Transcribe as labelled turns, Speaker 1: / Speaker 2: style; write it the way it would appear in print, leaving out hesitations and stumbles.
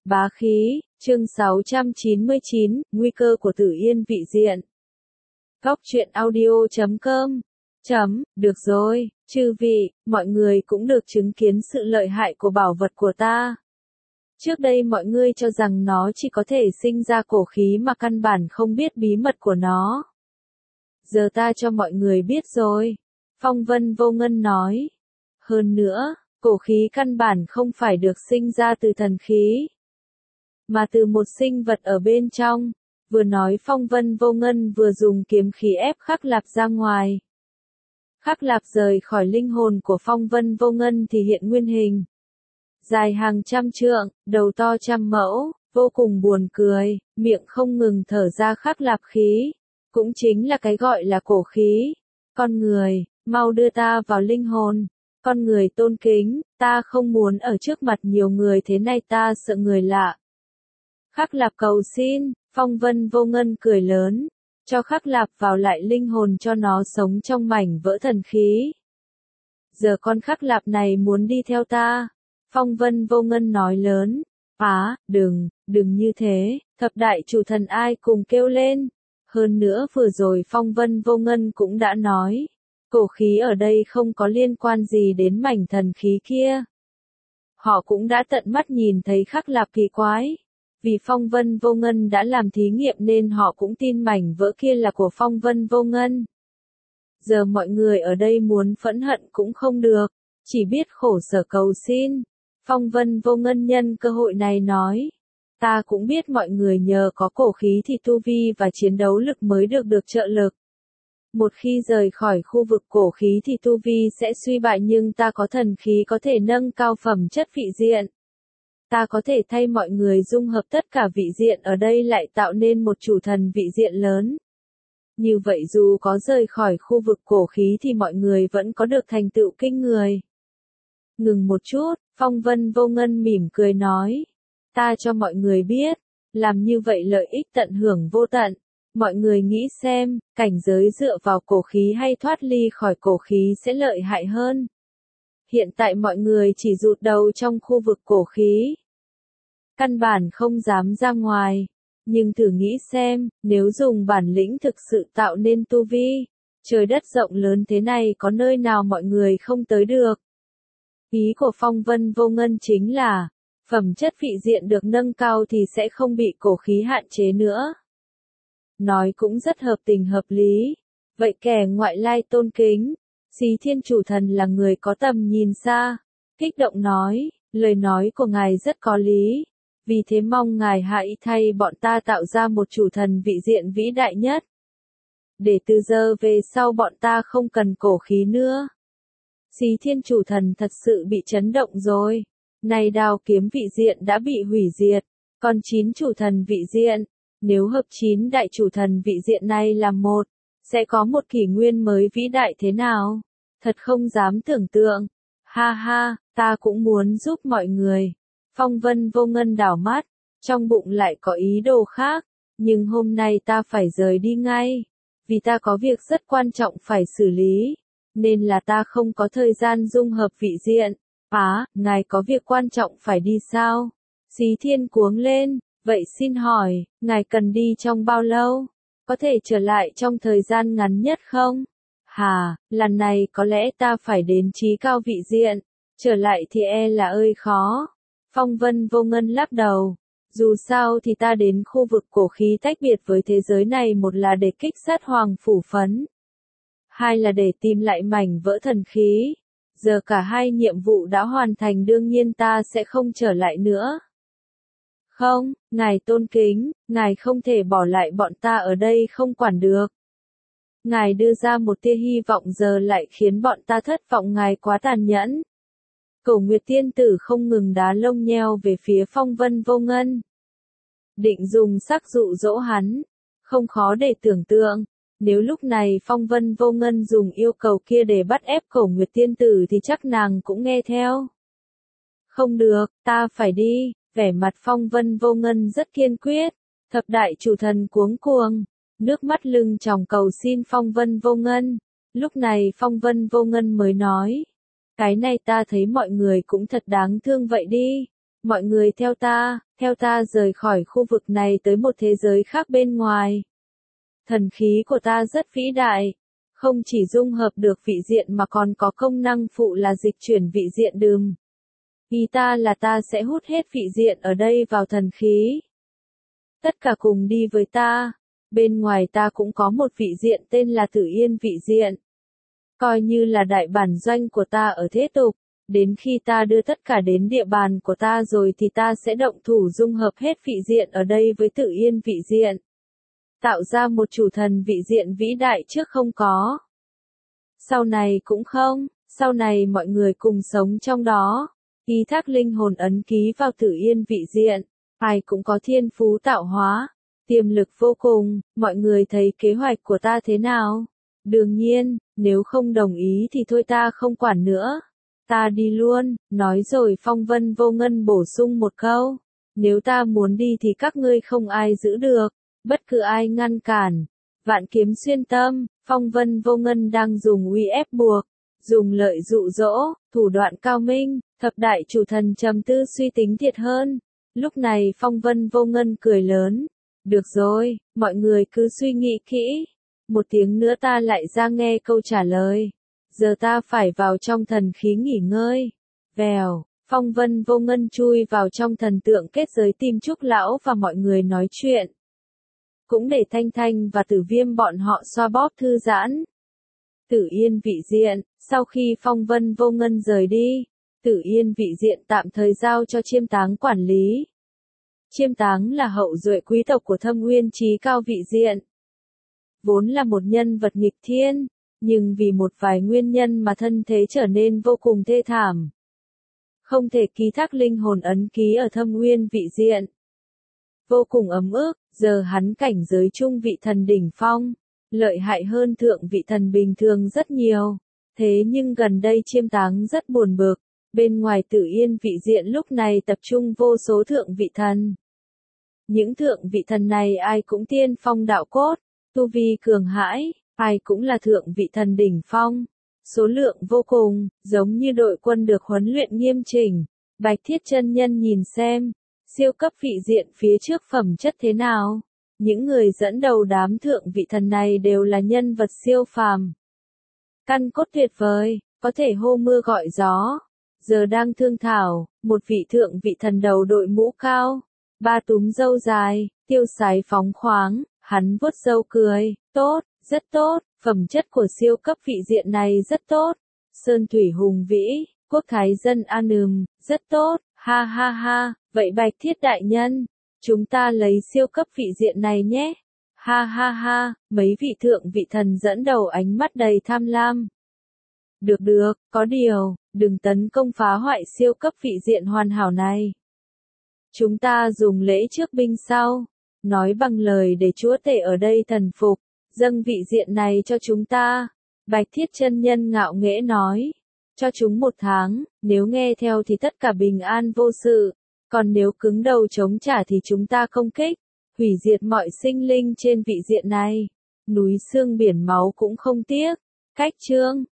Speaker 1: Bá khí, chương 699, nguy cơ của Tử Yên vị diện. Góc truyện audio.com. Được rồi, chư vị, mọi người cũng được chứng kiến sự lợi hại của bảo vật của ta. Trước đây mọi người cho rằng nó chỉ có thể sinh ra cổ khí mà căn bản không biết bí mật của nó. Giờ ta cho mọi người biết rồi. Phong Vân Vô Ngân nói. Hơn nữa, cổ khí căn bản không phải được sinh ra từ thần khí, mà từ một sinh vật ở bên trong. Vừa nói Phong Vân Vô Ngân vừa dùng kiếm khí ép Khắc Lạp ra ngoài. Khắc Lạp rời khỏi linh hồn của Phong Vân Vô Ngân thì hiện nguyên hình. Dài hàng trăm trượng, đầu to trăm mẫu, vô cùng buồn cười, miệng không ngừng thở ra Khắc Lạp khí. Cũng chính là cái gọi là cổ khí. Con người, mau đưa ta vào linh hồn. Con người tôn kính, ta không muốn ở trước mặt nhiều người thế này, ta sợ người lạ. Khắc Lạp cầu xin. Phong Vân Vô Ngân cười lớn, cho Khắc Lạp vào lại linh hồn cho nó sống trong mảnh vỡ thần khí. Giờ con Khắc Lạp này muốn đi theo ta. Phong Vân Vô Ngân nói lớn. Đừng như thế, thập đại chủ thần ai cùng kêu lên. Hơn nữa vừa rồi Phong Vân Vô Ngân cũng đã nói, cổ khí ở đây không có liên quan gì đến mảnh thần khí kia. Họ cũng đã tận mắt nhìn thấy Khắc Lạp kỳ quái. Vì Phong Vân Vô Ngân đã làm thí nghiệm nên họ cũng tin mảnh vỡ kia là của Phong Vân Vô Ngân. Giờ mọi người ở đây muốn phẫn hận cũng không được, chỉ biết khổ sở cầu xin. Phong Vân Vô Ngân nhân cơ hội này nói, ta cũng biết mọi người nhờ có cổ khí thì tu vi và chiến đấu lực mới được trợ lực. Một khi rời khỏi khu vực cổ khí thì tu vi sẽ suy bại, nhưng ta có thần khí có thể nâng cao phẩm chất vị diện. Ta có thể thay mọi người dung hợp tất cả vị diện ở đây lại tạo nên một chủ thần vị diện lớn. Như vậy dù có rời khỏi khu vực cổ khí thì mọi người vẫn có được thành tựu kinh người. Ngừng một chút, Phong Vân Vô Ngân mỉm cười nói. Ta cho mọi người biết, làm như vậy lợi ích tận hưởng vô tận. Mọi người nghĩ xem, cảnh giới dựa vào cổ khí hay thoát ly khỏi cổ khí sẽ lợi hại hơn. Hiện tại mọi người chỉ rụt đầu trong khu vực cổ khí. Căn bản không dám ra ngoài. Nhưng thử nghĩ xem, nếu dùng bản lĩnh thực sự tạo nên tu vi, trời đất rộng lớn thế này có nơi nào mọi người không tới được. Ý của Phong Vân Vô Ngân chính là, phẩm chất vị diện được nâng cao thì sẽ không bị cổ khí hạn chế nữa. Nói cũng rất hợp tình hợp lý. Vậy kẻ ngoại lai tôn kính, Xí Thiên Chủ Thần là người có tầm nhìn xa, kích động nói, lời nói của ngài rất có lý. Vì thế mong ngài hãy thay bọn ta tạo ra một chủ thần vị diện vĩ đại nhất. Để từ giờ về sau bọn ta không cần cổ khí nữa. Xí Thiên Chủ Thần thật sự bị chấn động rồi. Này đao kiếm vị diện đã bị hủy diệt. Còn 9 chủ thần vị diện. Nếu hợp 9 đại chủ thần vị diện này làm một, sẽ có một kỷ nguyên mới vĩ đại thế nào? Thật không dám tưởng tượng. Ha ha, ta cũng muốn giúp mọi người. Phong Vân Vô Ngân đảo mắt, trong bụng lại có ý đồ khác. Nhưng hôm nay ta phải rời đi ngay. Vì ta có việc rất quan trọng phải xử lý. Nên là ta không có thời gian dung hợp vị diện. Ngài có việc quan trọng phải đi sao? Xí Thiên cuống lên. Vậy xin hỏi, ngài cần đi trong bao lâu? Có thể trở lại trong thời gian ngắn nhất không? Lần này có lẽ ta phải đến trí cao vị diện. Trở lại thì là ơi khó. Phong Vân Vô Ngân lắc đầu. Dù sao thì ta đến khu vực cổ khí tách biệt với thế giới này, một là để kích sát Hoàng Phủ Phấn. Hai là để tìm lại mảnh vỡ thần khí. Giờ cả hai nhiệm vụ đã hoàn thành, đương nhiên ta sẽ không trở lại nữa. Không, ngài tôn kính, ngài không thể bỏ lại bọn ta ở đây không quản được. Ngài đưa ra một tia hy vọng giờ lại khiến bọn ta thất vọng, ngài quá tàn nhẫn. Cổ Nguyệt Tiên Tử không ngừng đá lông nheo về phía Phong Vân Vô Ngân. Định dùng sắc dụ dỗ hắn. Không khó để tưởng tượng. Nếu lúc này Phong Vân Vô Ngân dùng yêu cầu kia để bắt ép Cổ Nguyệt Tiên Tử thì chắc nàng cũng nghe theo. Không được, ta phải đi. Vẻ mặt Phong Vân Vô Ngân rất kiên quyết. Thập đại chủ thần cuống cuồng. Nước mắt lưng tròng cầu xin Phong Vân Vô Ngân. Lúc này Phong Vân Vô Ngân mới nói. Cái này ta thấy mọi người cũng thật đáng thương vậy đi. mọi người theo ta rời khỏi khu vực này tới một thế giới khác bên ngoài. Thần khí của ta rất vĩ đại, không chỉ dung hợp được vị diện mà còn có công năng phụ là dịch chuyển vị diện đường. Ý ta là ta sẽ hút hết vị diện ở đây vào thần khí. Tất cả cùng đi với ta. Bên ngoài ta cũng có một vị diện tên là Tử Yên vị diện. Coi như là đại bản doanh của ta ở thế tục. Đến khi ta đưa tất cả đến địa bàn của ta rồi thì ta sẽ động thủ dung hợp hết vị diện ở đây với Tử Yên vị diện. Tạo ra một chủ thần vị diện vĩ đại trước không có. Sau này cũng không, sau này mọi người cùng sống trong đó. Ký thác linh hồn ấn ký vào Tử Yên vị diện. Ai cũng có thiên phú tạo hóa. Tiềm lực vô cùng, mọi người thấy kế hoạch của ta thế nào? Đương nhiên, nếu không đồng ý thì thôi ta không quản nữa. Ta đi luôn, nói rồi Phong Vân Vô Ngân bổ sung một câu. Nếu ta muốn đi thì các ngươi không ai giữ được, bất cứ ai ngăn cản. Vạn kiếm xuyên tâm, Phong Vân Vô Ngân đang dùng uy ép buộc, dùng lợi dụ dỗ, thủ đoạn cao minh, thập đại chủ thần trầm tư suy tính thiệt hơn. Lúc này Phong Vân Vô Ngân cười lớn. Được rồi, mọi người cứ suy nghĩ kỹ. Một tiếng nữa ta lại ra nghe câu trả lời. Giờ ta phải vào trong thần khí nghỉ ngơi. Vèo, Phong Vân Vô Ngân chui vào trong thần tượng kết giới tìm Trúc Lão và mọi người nói chuyện. Cũng để Thanh Thanh và Tử Viêm bọn họ xoa bóp thư giãn. Tử Yên vị diện, sau khi Phong Vân Vô Ngân rời đi, Tử Yên vị diện tạm thời giao cho Chiêm Táng quản lý. Chiêm Táng là hậu duệ quý tộc của Thâm Nguyên Chí Cao vị diện. Vốn là một nhân vật nghịch thiên, nhưng vì một vài nguyên nhân mà thân thế trở nên vô cùng thê thảm. Không thể ký thác linh hồn ấn ký ở Thâm Nguyên vị diện. Vô cùng ấm ức, giờ hắn cảnh giới trung vị thần đỉnh phong, lợi hại hơn thượng vị thần bình thường rất nhiều. Thế nhưng gần đây Chiêm Táng rất buồn bực, bên ngoài Tử Yên vị diện lúc này tập trung vô số thượng vị thần. Những thượng vị thần này ai cũng tiên phong đạo cốt, tu vi cường hãi, ai cũng là thượng vị thần đỉnh phong. Số lượng vô cùng, giống như đội quân được huấn luyện nghiêm chỉnh. Bạch Thiết chân nhân nhìn xem, siêu cấp vị diện phía trước phẩm chất thế nào. Những người dẫn đầu đám thượng vị thần này đều là nhân vật siêu phàm. Căn cốt tuyệt vời, có thể hô mưa gọi gió. Giờ đang thương thảo, một vị thượng vị thần đầu đội mũ cao, ba túm râu dài, tiêu sái phóng khoáng, hắn vuốt râu cười, tốt, rất tốt, phẩm chất của siêu cấp vị diện này rất tốt. Sơn thủy hùng vĩ, quốc thái dân an rất tốt, ha ha ha, vậy Bạch Thiết đại nhân, chúng ta lấy siêu cấp vị diện này nhé. Ha ha ha, mấy vị thượng vị thần dẫn đầu ánh mắt đầy tham lam. Được được, có điều, đừng tấn công phá hoại siêu cấp vị diện hoàn hảo này. Chúng ta dùng lễ trước binh sau, nói bằng lời để chúa tể ở đây thần phục, dâng vị diện này cho chúng ta. Bạch Thiết chân nhân ngạo nghễ nói, cho chúng 1 tháng, nếu nghe theo thì tất cả bình an vô sự, còn nếu cứng đầu chống trả thì chúng ta công kích, hủy diệt mọi sinh linh trên vị diện này, núi xương biển máu cũng không tiếc. Cách chương